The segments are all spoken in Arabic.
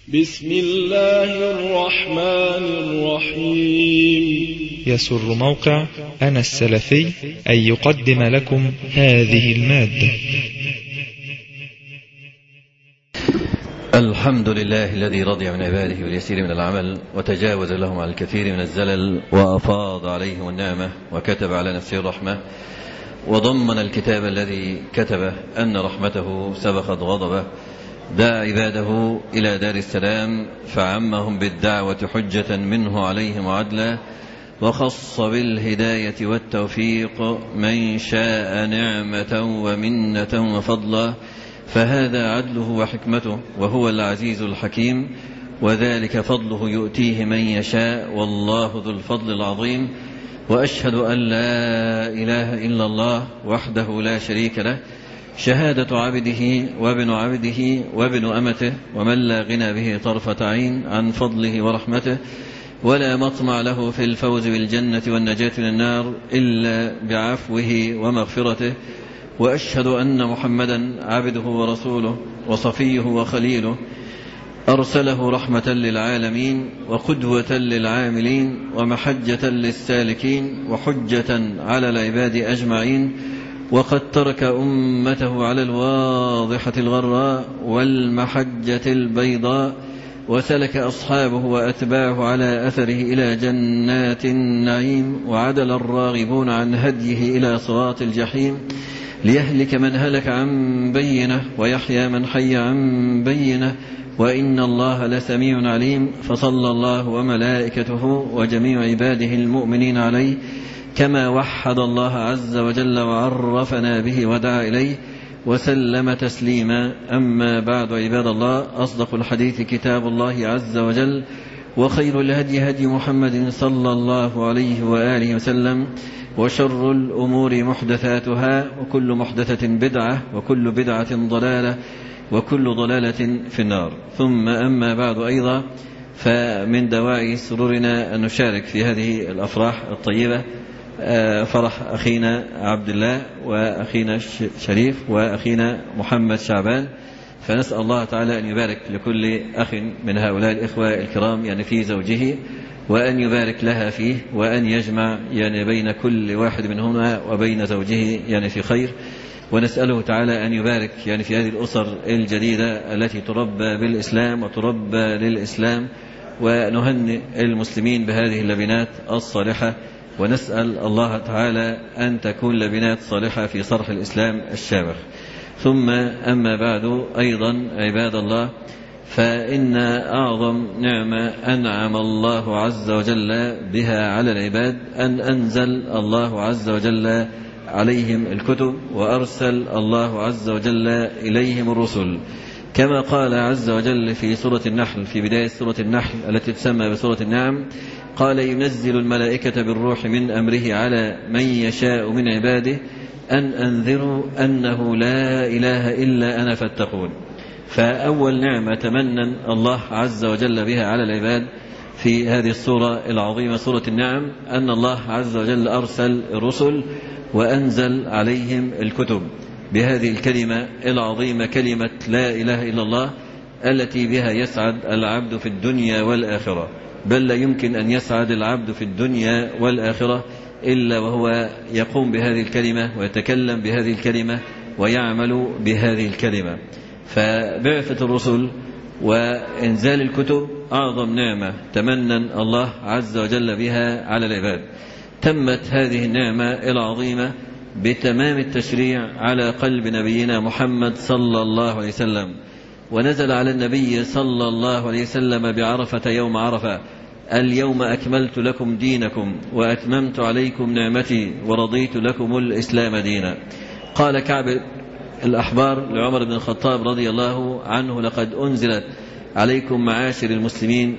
بسم الله الرحمن الرحيم. يسر موقع أنا السلفي أن يقدم لكم هذه المادة. الحمد لله الذي رضي من عباده باليسير من العمل وتجاوز لهم عن الكثير من الزلل وأفاض عليهم النعمة وكتب على نفسه الرحمة وضمن الكتاب الذي كتبه أن رحمته سبقت غضبه، دعا عباده إلى دار السلام فعمهم بالدعوة حجة منه عليهم وعدلا، وخص بالهداية والتوفيق من شاء نعمة ومنة وفضلا، فهذا عدله وحكمته وهو العزيز الحكيم، وذلك فضله يؤتيه من يشاء والله ذو الفضل العظيم. وأشهد أن لا إله إلا الله وحده لا شريك له، شهادة عبده وابن عبده وابن أمته، ومن لا غنى به طرفة عين عن فضله ورحمته، ولا مطمع له في الفوز بالجنة والنجاة من النار إلا بعفوه ومغفرته. وأشهد أن محمدا عبده ورسوله وصفيه وخليله، أرسله رحمة للعالمين وقدوة للعاملين ومحجة للسالكين وحجة على العباد أجمعين، وقد ترك أمته على الواضحة الغراء والمحجة البيضاء، وسلك أصحابه وأتباعه على أثره إلى جنات النعيم، وعدل الراغبون عن هديه إلى صراط الجحيم، ليهلك من هلك عن بينه ويحيى من حي عن بينه، وإن الله لسميع عليم. فصلى الله وملائكته وجميع عباده المؤمنين عليه كما وحد الله عز وجل وعرفنا به ودعا إليه، وسلم تسليما. أما بعد، عباد الله، أصدق الحديث كتاب الله عز وجل، وخير الهدي هدي محمد صلى الله عليه وآله وسلم، وشر الأمور محدثاتها، وكل محدثة بدعة، وكل بدعة ضلالة، وكل ضلالة في النار. ثم أما بعد أيضا، فمن دواعي سرورنا أن نشارك في هذه الأفراح الطيبة، فرح أخينا عبد الله وأخينا شريف وأخينا محمد شعبان، فنسأل الله تعالى أن يبارك لكل أخ من هؤلاء الإخوة الكرام يعني في زوجه، وأن يبارك لها فيه، وأن يجمع يعني بين كل واحد منهما وبين زوجه يعني في خير. ونسأله تعالى أن يبارك يعني في هذه الأسر الجديدة التي تربى بالإسلام وتربى للإسلام، ونهنئ المسلمين بهذه اللبنات الصالحة، ونسأل الله تعالى أن تكون لبنات صالحة في صرح الإسلام الشامخ. ثم أما بعد أيضا، عباد الله، فإن أعظم نعمة أنعم الله عز وجل بها على العباد أن أنزل الله عز وجل عليهم الكتب، وأرسل الله عز وجل إليهم الرسل، كما قال عز وجل في سورة النحل، في بداية سورة النحل التي تسمى بسورة النعم، قال: ينزل الملائكة بالروح من أمره على من يشاء من عباده أن أنذروا أنه لا إله إلا أنا فاتقون. فأول نعمة تمنى الله عز وجل بها على العباد في هذه السورة العظيمة سورة النعم أن الله عز وجل أرسل الرسل وأنزل عليهم الكتب بهذه الكلمة العظيمة، كلمة لا إله إلا الله، التي بها يسعد العبد في الدنيا والآخرة. بل لا يمكن أن يسعد العبد في الدنيا والآخرة إلا وهو يقوم بهذه الكلمة ويتكلم بهذه الكلمة ويعمل بهذه الكلمة. فبعثة الرسل وإنزال الكتب أعظم نعمة تمنى الله عز وجل بها على العباد. تمت هذه النعمة العظيمة بتمام التشريع على قلب نبينا محمد صلى الله عليه وسلم، ونزل على النبي صلى الله عليه وسلم بعرفة يوم عرفة: اليوم أكملت لكم دينكم وأتممت عليكم نعمتي ورضيت لكم الإسلام دينا. قال كعب الأحبار لعمر بن الخطاب رضي الله عنه: لقد أنزلت عليكم معاشر المسلمين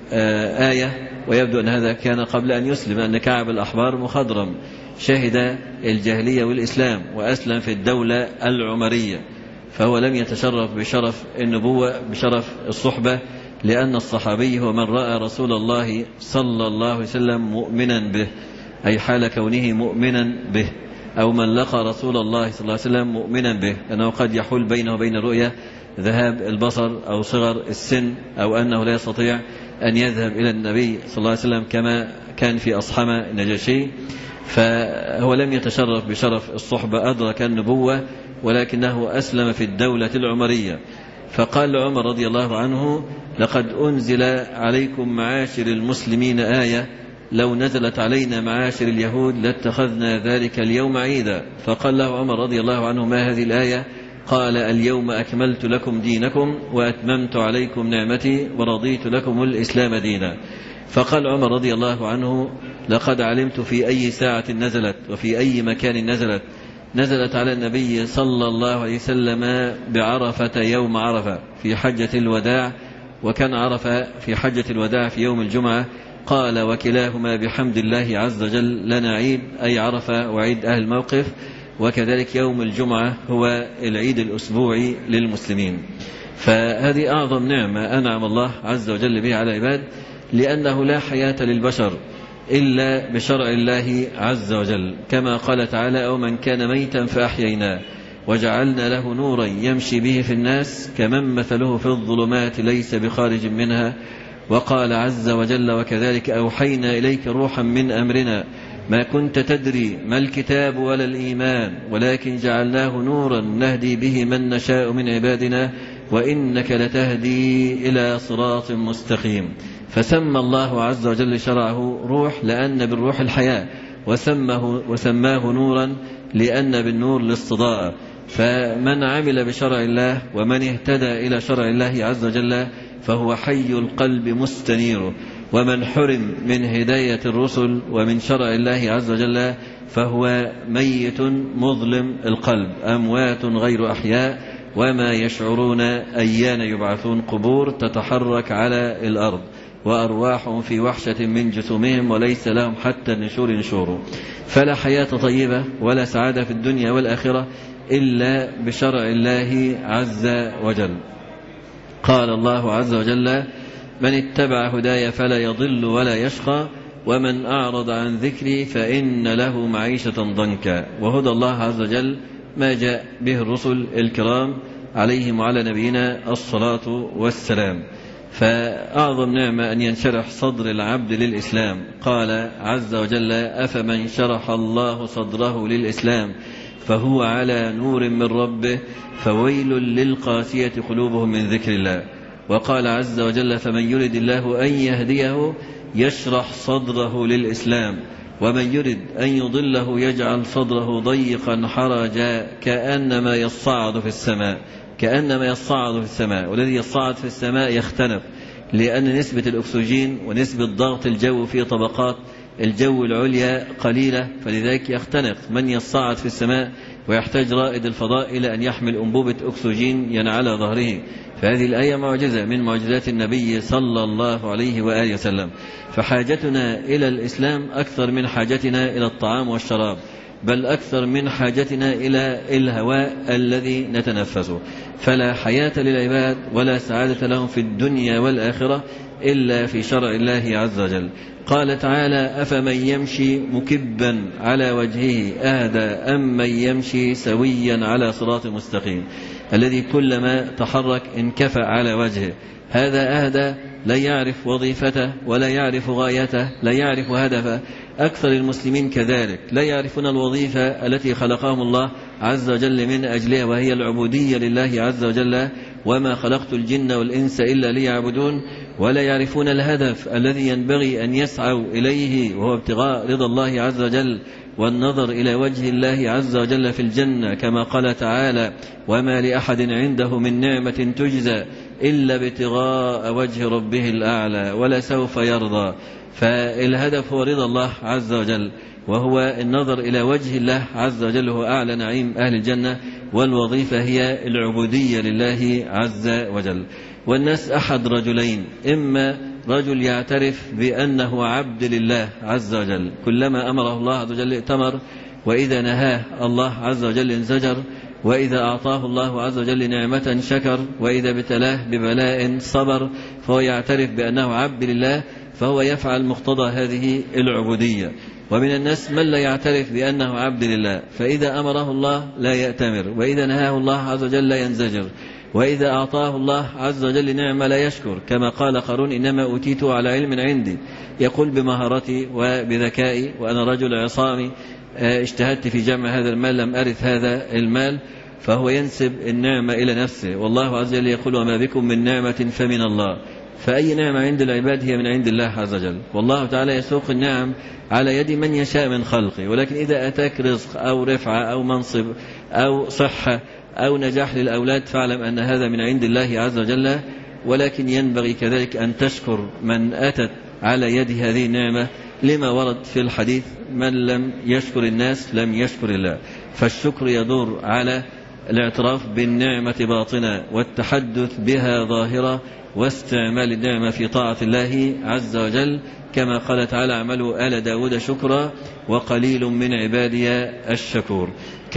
آية، ويبدو أن هذا كان قبل أن يسلم، أن كعب الأحبار مخضرم شهد الجاهلية والإسلام وأسلم في الدولة العمرية، فهو لم يتشرف بشرف النبوة بشرف الصحبة، لأن الصحابي هو من رأى رسول الله صلى الله عليه وسلم مؤمنا به، أي حال كونه مؤمنا به، أو من لقى رسول الله صلى الله عليه وسلم مؤمنا به، لأنه قد يحول بينه وبين الرؤية ذهاب البصر أو صغر السن أو أنه لا يستطيع أن يذهب إلى النبي صلى الله عليه وسلم كما كان في أصحمة النجاشي، فهو لم يتشرف بشرف الصحبة، أدرك النبوة ولكنه أسلم في الدولة العمرية. فقال عمر رضي الله عنه: لقد أنزل عليكم معاشر المسلمين آية لو نزلت علينا معاشر اليهود لاتخذنا ذلك اليوم عيدا. فقال له عمر رضي الله عنه: ما هذه الآية؟ قال: اليوم أكملت لكم دينكم وأتممت عليكم نعمتي ورضيت لكم الإسلام دينا. فقال عمر رضي الله عنه: لقد علمت في أي ساعة نزلت وفي أي مكان نزلت على النبي صلى الله عليه وسلم بعرفة يوم عرفة في حجة الوداع، وكان عرفة في حجة الوداع في يوم الجمعة. قال: وكلاهما بحمد الله عز وجل لنا عيد، أي عرفة وعيد أهل الموقف، وكذلك يوم الجمعة هو العيد الأسبوعي للمسلمين. فهذه أعظم نعمة أنعم الله عز وجل بها على العباد، لأنه لا حياة للبشر إلا بشرع الله عز وجل، كما قال تعالى: أو من كان ميتا فأحييناه وجعلنا له نورا يمشي به في الناس كمن مثله في الظلمات ليس بخارج منها. وقال عز وجل: وكذلك أوحينا إليك روحا من أمرنا ما كنت تدري ما الكتاب ولا الإيمان ولكن جعلناه نورا نهدي به من نشاء من عبادنا وإنك لتهدي إلى صراط مستقيم. فسمى الله عز وجل شرعه روح لأن بالروح الحياة، وسماه نورا لأن بالنور الاستضاءة. فمن عمل بشرع الله ومن اهتدى إلى شرع الله عز وجل فهو حي القلب مستنير، ومن حرم من هداية الرسل ومن شرع الله عز وجل فهو ميت مظلم القلب، أموات غير أحياء وما يشعرون أيان يبعثون، قبور تتحرك على الأرض وأرواحهم في وحشة من جسومهم وليس لهم حتى النشور ينشوروا. فلا حياة طيبة ولا سعادة في الدنيا والآخرة إلا بشرع الله عز وجل. قال الله عز وجل: من اتبع هداي فلا يضل ولا يشقى ومن أعرض عن ذكري فإن له معيشة ضنكا. وهدى الله عز وجل ما جاء به الرسل الكرام عليهم وعلى نبينا الصلاة والسلام. فأعظم نعمة أن ينشرح صدر العبد للإسلام. قال عز وجل: أفمن شرح الله صدره للإسلام فهو على نور من ربه فويل للقاسية قلوبهم من ذكر الله. وقال عز وجل: فمن يرد الله أن يهديه يشرح صدره للإسلام ومن يرد أن يضله يجعل صدره ضيقا حرجا كأنما يصعد في السماء. والذي يصعد في السماء يختنق، لأن نسبة الأكسجين ونسبة ضغط الجو في طبقات الجو العليا قليلة، فلذلك يختنق من يصعد في السماء، ويحتاج رائد الفضاء إلى أن يحمل أنبوبة أكسجين ينعلى ظهره. فهذه الآية معجزة من معجزات النبي صلى الله عليه وآله وسلم. فحاجتنا إلى الإسلام أكثر من حاجتنا إلى الطعام والشراب، بل أكثر من حاجتنا إلى الهواء الذي نتنفسه. فلا حياة للعباد ولا سعادة لهم في الدنيا والآخرة إلا في شرع الله عز وجل. قال تعالى: أفمن يمشي مكبا على وجهه أهدى أم من يمشي سويا على صراط مستقيم. الذي كلما تحرك انكفأ على وجهه، هذا أهدى، لا يعرف وظيفته ولا يعرف غايته، لا يعرف هدفه. أكثر المسلمين كذلك لا يعرفون الوظيفة التي خلقهم الله عز وجل من أجلها، وهي العبودية لله عز وجل: وما خلقت الجن والإنس إلا ليعبدون. ولا يعرفون الهدف الذي ينبغي أن يسعوا إليه، وهو ابتغاء رضا الله عز وجل والنظر إلى وجه الله عز وجل في الجنة، كما قال تعالى: وما لأحد عنده من نعمة تجزى إلا ابتغاء وجه ربه الأعلى ولسوف يرضى. فالهدف هو رضا الله عز وجل، وهو النظر إلى وجه الله عز وجل، هو أعلى نعيم أهل الجنة، والوظيفة هي العبودية لله عز وجل. والناس أحد رجلين: إما رجل يعترف بأنه عبد لله عز وجل، كلما أمره الله عز وجل ائتمر، وإذا نهاه الله عز وجل انزجر، وإذا أعطاه الله عز وجل نعمة شكر، وإذا ابتلاه ببلاء صبر، فهو يعترف بأنه عبد لله، فهو يفعل مقتضى هذه العبودية. ومن الناس من لا يعترف بأنه عبد لله، فإذا أمره الله لا يأتمر، وإذا نهاه الله عز وجل لا ينزجر، وإذا أعطاه الله عز وجل نعمة لا يشكر، كما قال قارون إنما أوتيته على علم عندي، يقول بمهارتي وبذكائي وأنا رجل عصامي اجتهدت في جمع هذا المال لم أرث هذا المال، فهو ينسب النعمة إلى نفسه. والله عز وجل يقول وما بكم من نعمة فمن الله، فأي نعمة عند العباد هي من عند الله عز وجل، والله تعالى يسوق النعم على يد من يشاء من خلقه. ولكن إذا أتاك رزق أو رفعة أو منصب أو صحة أو نجاح للأولاد فاعلم أن هذا من عند الله عز وجل، ولكن ينبغي كذلك أن تشكر من أتت على يد هذه النعمة، لما ورد في الحديث من لم يشكر الناس لم يشكر الله. فالشكر يدور على الاعتراف بالنعمة باطنة والتحدث بها ظاهرة واستعمال النعمة في طاعة الله عز وجل، كما قال تعالى اعملوا آل داود شكرا وقليل من عبادي الشكور.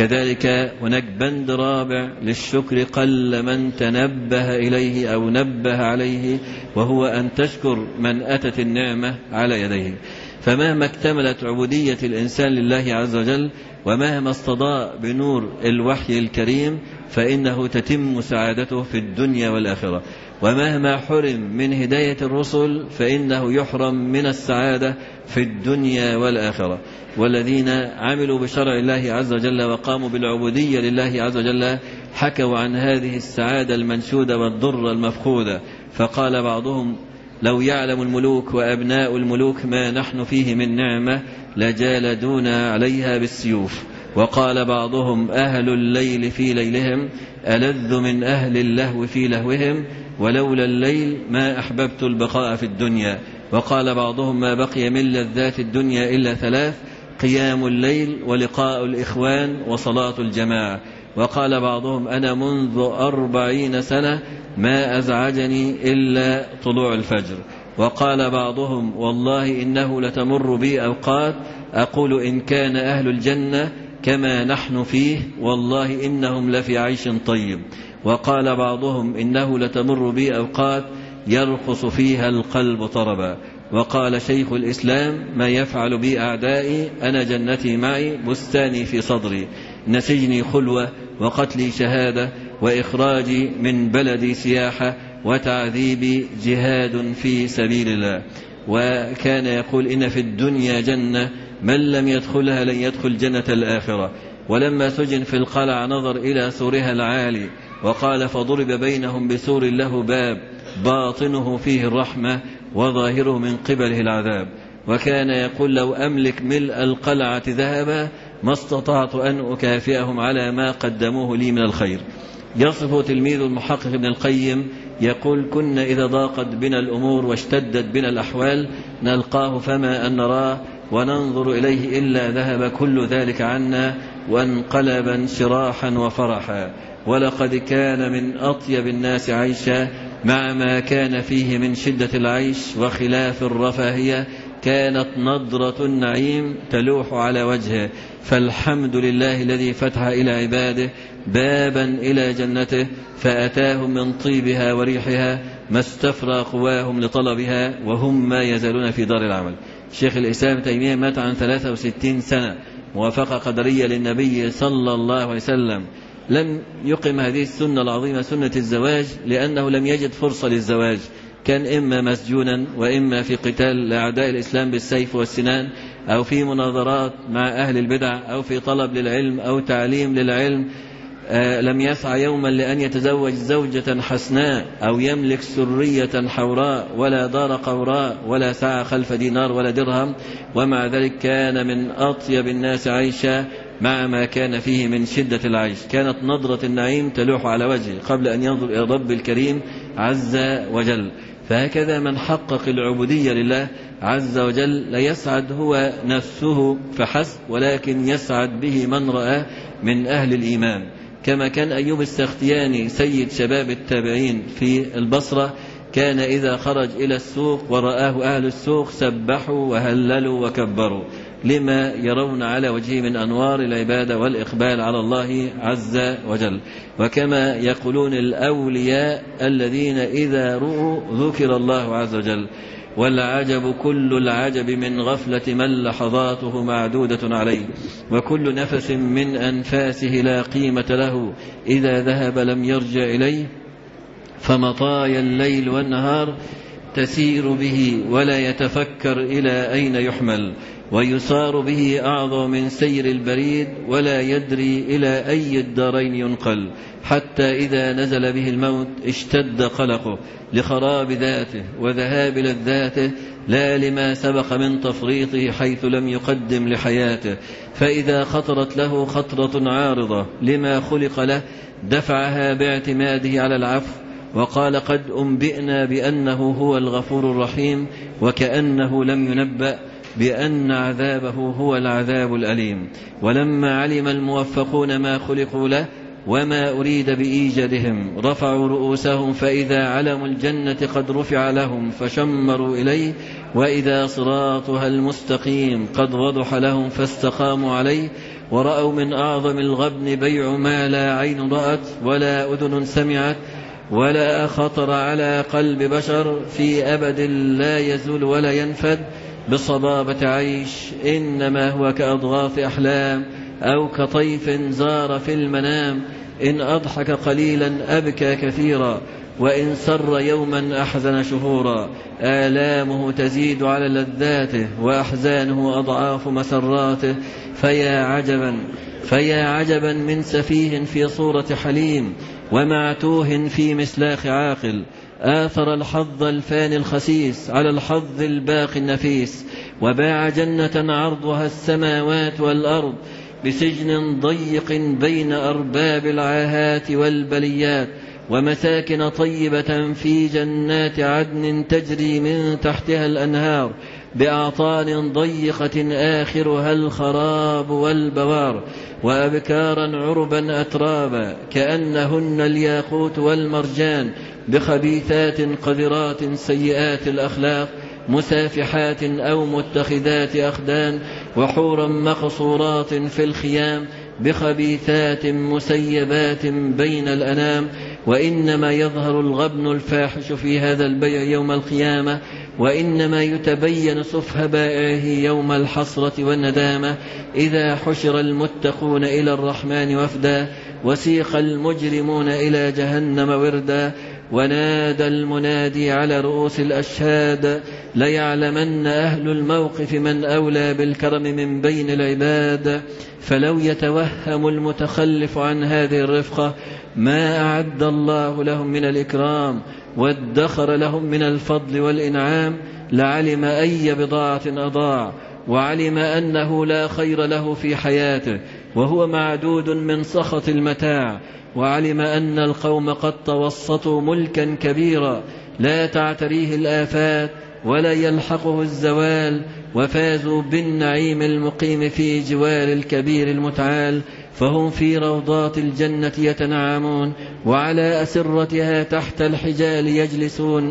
كذلك هناك بند رابع للشكر قل من تنبه إليه أو نبه عليه، وهو أن تشكر من أتت النعمة على يديه. فمهما اكتملت عبودية الإنسان لله عز وجل ومهما استضاء بنور الوحي الكريم فإنه تتم سعادته في الدنيا والآخرة، ومهما حرم من هداية الرسل فإنه يحرم من السعادة في الدنيا والآخرة. والذين عملوا بشرع الله عز وجل وقاموا بالعبودية لله عز وجل حكوا عن هذه السعادة المنشودة والضر المفقودة، فقال بعضهم لو يعلم الملوك وأبناء الملوك ما نحن فيه من نعمة لجالدونا عليها بالسيوف. وقال بعضهم أهل الليل في ليلهم ألذ من أهل اللهو في لهوهم، ولولا الليل ما أحببت البقاء في الدنيا. وقال بعضهم ما بقي من لذات الدنيا إلا ثلاث: قيام الليل ولقاء الإخوان وصلاة الجماعة. وقال بعضهم أنا منذ 40 سنة ما أزعجني إلا طلوع الفجر. وقال بعضهم والله إنه لتمر بي أوقات أقول إن كان أهل الجنة كما نحن فيه والله إنهم لفي عيش طيب. وقال بعضهم إنه لتمر بي أوقات يرقص فيها القلب طربا. وقال شيخ الإسلام ما يفعل بي أعدائي أنا جنتي معي بستاني في صدري، نسجني خلوة وقتلي شهادة وإخراجي من بلدي سياحة وتعذيبي جهاد في سبيل الله. وكان يقول إن في الدنيا جنة من لم يدخلها لن يدخل جنة الآخرة. ولما سجن في القلعة نظر إلى سورها العالي وقال فضرب بينهم بسور له باب باطنه فيه الرحمة وظاهره من قبله العذاب. وكان يقول لو أملك ملء القلعة ذهبا ما استطعت أن أكافئهم على ما قدموه لي من الخير. يصف تلميذ المحقق ابن القيم يقول كنا إذا ضاقت بنا الأمور واشتدت بنا الأحوال نلقاه فما أن نراه وننظر إليه إلا ذهب كل ذلك عنا وانقلب انشراحا وفرحا. ولقد كان من أطيب الناس عيشا مع ما كان فيه من شدة العيش وخلاف الرفاهية كانت نضرة النعيم تلوح على وجهه. فالحمد لله الذي فتح إلى عباده بابا إلى جنته فأتاهم من طيبها وريحها ما استفرى قواهم لطلبها وهم ما يزالون في دار العمل. شيخ الإسلام تيمية مات عن 63 سنة موافقة قدرية للنبي صلى الله عليه وسلم. لم يقم هذه السنة العظيمة سنة الزواج لأنه لم يجد فرصة للزواج، كان إما مسجونا وإما في قتال لأعداء الإسلام بالسيف والسنان أو في مناظرات مع أهل البدع أو في طلب للعلم أو تعليم للعلم. لم يسعى يوما لأن يتزوج زوجة حسناء أو يملك سرية حوراء ولا دار قوراء ولا سعى خلف دينار ولا درهم، ومع ذلك كان من أطيب الناس عيشا مع ما كان فيه من شدة العيش. كانت نظرة النعيم تلوح على وجهه قبل أن ينظر إلى رب الكريم عز وجل. فهكذا من حقق العبودية لله عز وجل لا يسعد هو نفسه فحسب ولكن يسعد به من رأى من أهل الإيمان. كما كان أيوب السختياني سيد شباب التابعين في البصرة كان إذا خرج إلى السوق ورآه أهل السوق سبحوا وهللوا وكبروا لما يرون على وجهه من أنوار العبادة والإقبال على الله عز وجل. وكما يقولون الأولياء الذين إذا رؤوا ذكر الله عز وجل. والعجب كل العجب من غفلة من لحظاته معدودة عليه وكل نفس من أنفاسه لا قيمة له إذا ذهب لم يرجع إليه فمطايا الليل والنهار تسير به ولا يتفكر إلى أين يحمل، ويسار به أعظم من سير البريد ولا يدري إلى أي الدارين ينقل، حتى إذا نزل به الموت اشتد قلقه لخراب ذاته وذهاب لذاته، لا لما سبق من تفريطه حيث لم يقدم لحياته. فإذا خطرت له خطرة عارضة لما خلق له دفعها باعتماده على العفو، وقال قد أنبئنا بأنه هو الغفور الرحيم، وكأنه لم ينبأ بأن عذابه هو العذاب الأليم. ولما علم الموفقون ما خلقوا له وما أريد بإيجادهم رفعوا رؤوسهم، فإذا علم الجنة قد رفع لهم فشمروا إليه، وإذا صراطها المستقيم قد وضح لهم فاستقاموا عليه، ورأوا من أعظم الغبن بيع ما لا عين رأت ولا أذن سمعت ولا خطر على قلب بشر في أبد لا يزول ولا ينفد بصبابة عيش، إنما هو كأضغاث أحلام أو كطيف زار في المنام، إن أضحك قليلا أبكى كثيرا، وإن سر يوما أحزن شهورا. آلامه تزيد على لذاته وأحزانه أضعاف مسراته. فيا عجبا من سفيه في صورة حليم، ومعتوه في مسلاخ عاقل، آثر الحظ الفاني الخسيس على الحظ الباقي النفيس، وباع جنة عرضها السماوات والأرض بسجن ضيق بين أرباب العاهات والبليات، ومساكن طيبة في جنات عدن تجري من تحتها الأنهار بأعطان ضيقة آخرها الخراب والبوار، وأبكارا عربا أترابا كأنهن الياقوت والمرجان، بخبيثات قذرات سيئات الأخلاق، مسافحات أو متخذات أخدان، وحورا مقصورات في الخيام بخبيثات مسيبات بين الأنام. وإنما يظهر الغبن الفاحش في هذا البيع يوم القيامة، وإنما يتبين سفه بائعه يوم الحسرة والندامة، إذا حشر المتقون إلى الرحمن وفدا، وسيق المجرمون إلى جهنم وردا، ونادى المنادي على رؤوس الأشهاد ليعلمن أهل الموقف من أولى بالكرم من بين العباد. فلو يتوهم المتخلف عن هذه الرفقة ما أعد الله لهم من الإكرام وادخر لهم من الفضل والإنعام، لعلم أي بضاعة أضاع، وعلم أنه لا خير له في حياته وهو معدود من سخط المتاع، وعلم أن القوم قد توسطوا ملكا كبيرا لا تعتريه الآفات ولا يلحقه الزوال، وفازوا بالنعيم المقيم في جوار الكبير المتعال، فهم في روضات الجنة يتنعمون، وعلى أسرتها تحت الحجال يجلسون،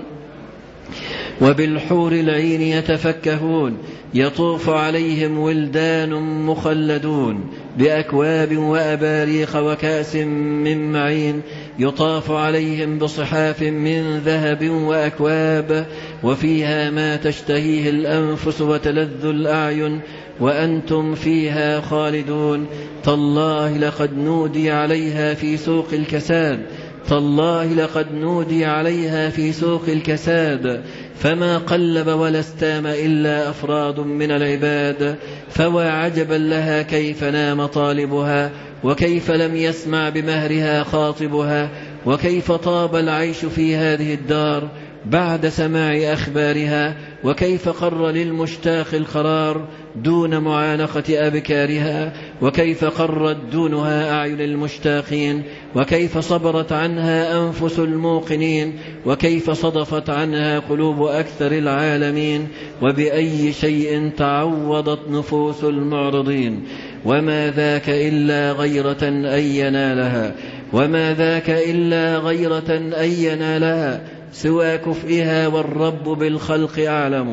وبالحور العين يتفكهون، يطوف عليهم ولدان مخلدون بأكواب وأباريخ وكأس من معين، يطاف عليهم بصحاف من ذهب وأكواب، وفيها ما تشتهيه الأنفس وتلذ الأعين، وأنتم فيها خالدون. تالله لقد نودي عليها في سوق الكساد، تالله لقد نودي عليها في سوق الكساد، فما قلب ولا استام إلا أفراد من العباد، فوا عجبا لها كيف نام طالبها، وكيف لم يسمع بمهرها خاطبها، وكيف طاب العيش في هذه الدار بعد سماع أخبارها، وكيف قر للمشتاق القرار دون معانقة أبكارها، وكيف قرت دونها أعين المشتاقين، وكيف صبرت عنها أنفس الموقنين، وكيف صدفت عنها قلوب أكثر العالمين، وبأي شيء تعوضت نفوس المعرضين. وما ذاك إلا غيرة أن ينالها، وما ذاك إلا غيرة أن ينالها سوى كفئها، والرب بالخلق أعلم،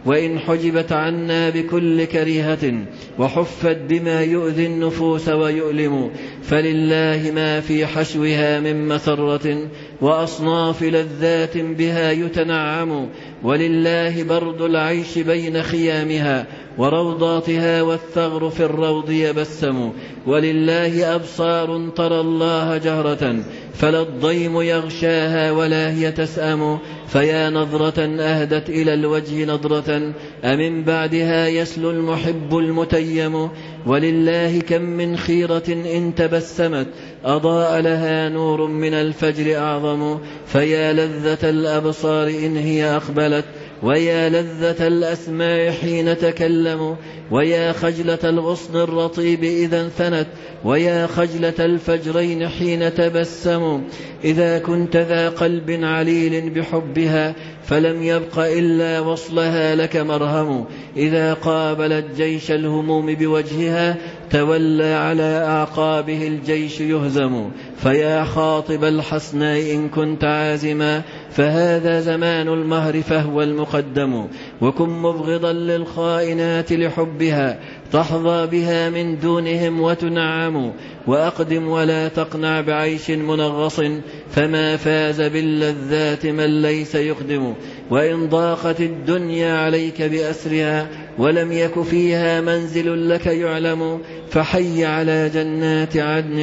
وإن حجبت عنا بكل كريهة وحفت بما يؤذي النفوس ويؤلم، فلله ما في حشوها من مسرة وأصناف لذات بها يتنعم، ولله برد العيش بين خيامها وروضاتها والثغر في الروض يبسم، ولله أبصار ترى الله جهرة فلا الضيم يغشاها ولا هي تسأم، فيا نظرة أهدت إلى الوجه نظرة أمن بعدها يسلو المحب المتيم، ولله كم من خيرة إن تبسمت أضاء لها نور من الفجر أعظم، فيا لذة الأبصار إن هي أقبلت ويا لذة الأسماع حين تكلموا، ويا خجلة الغصن الرطيب إذا انثنت ويا خجلة الفجرين حين تبسموا، إذا كنت ذا قلب عليل بحبها فلم يبق إلا وصلها لك مرهم، إذا قابلت جيش الهموم بوجهها تولى على أعقابه الجيش يهزم، فيا خاطب الحسناء إن كنت عازما فهذا زمان المهر فهو المقدم، وكن مبغضا للخائنات لحبها تحظى بها من دونهم وتنعم، وأقدم ولا تقنع بعيش منغص فما فاز باللذات من ليس يقدم، وإن ضاقت الدنيا عليك بأسرها ولم يك فيها منزل لك يعلم، فحي على جنات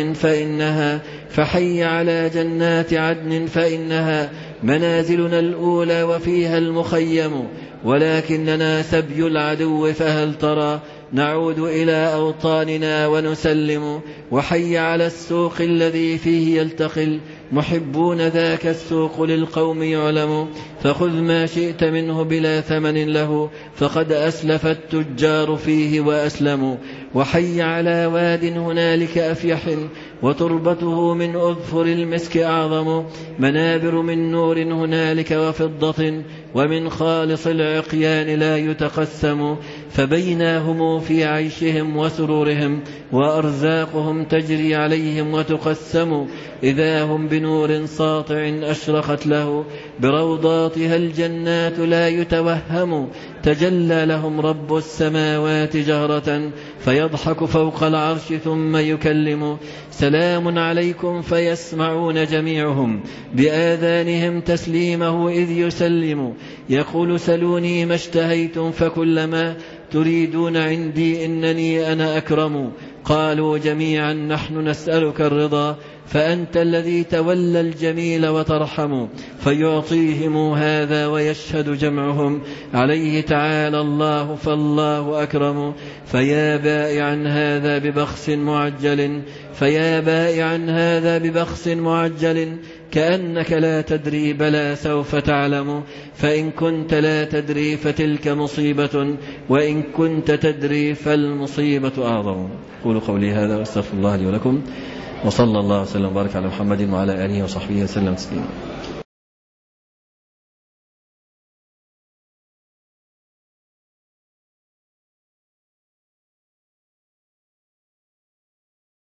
عدن فإنها منازلنا الأولى وفيها المخيم، ولكننا سبي العدو فهل ترى نعود إلى أوطاننا ونسلم، وحي على السوق الذي فيه يلتقي المحبون ذاك السوق للقوم يعلم، فخذ ما شئت منه بلا ثمن له فقد أسلف التجار فيه وأسلموا، وحي على واد هنالك أفيح وتربته من أظفر المسك أعظم، منابر من نور هنالك وفضة ومن خالص العقيان لا يتقسم، فبيناهم في عيشهم وسرورهم وأرزاقهم تجري عليهم وتقسم، إذا هم بنور ساطع أشرقت له بروضاتها الجنات لا يتوهم، تجلى لهم رب السماوات جهرة فيضحك فوق العرش ثم يكلم، سلام عليكم فيسمعون جميعهم بآذانهم تسليمه إذ يسلم، يقول سلوني ما اشتهيتم فكلما تريدون عندي إنني أنا أكرم، قالوا جميعا نحن نسألك الرضا فأنت الذي تولى الجميل وترحم، فيعطيهم هذا ويشهد جمعهم عليه تعالى الله فالله أكرم، فيا بائعا هذا ببخس معجل كأنك لا تدري بلى سوف تعلم، فإن كنت لا تدري فتلك مصيبة وإن كنت تدري فالمصيبة أعظم. قولوا قولي هذا واستغفر الله لي ولكم، وصلى الله وسلم وبارك على محمد وعلى آله وصحبه وسلم تسليما.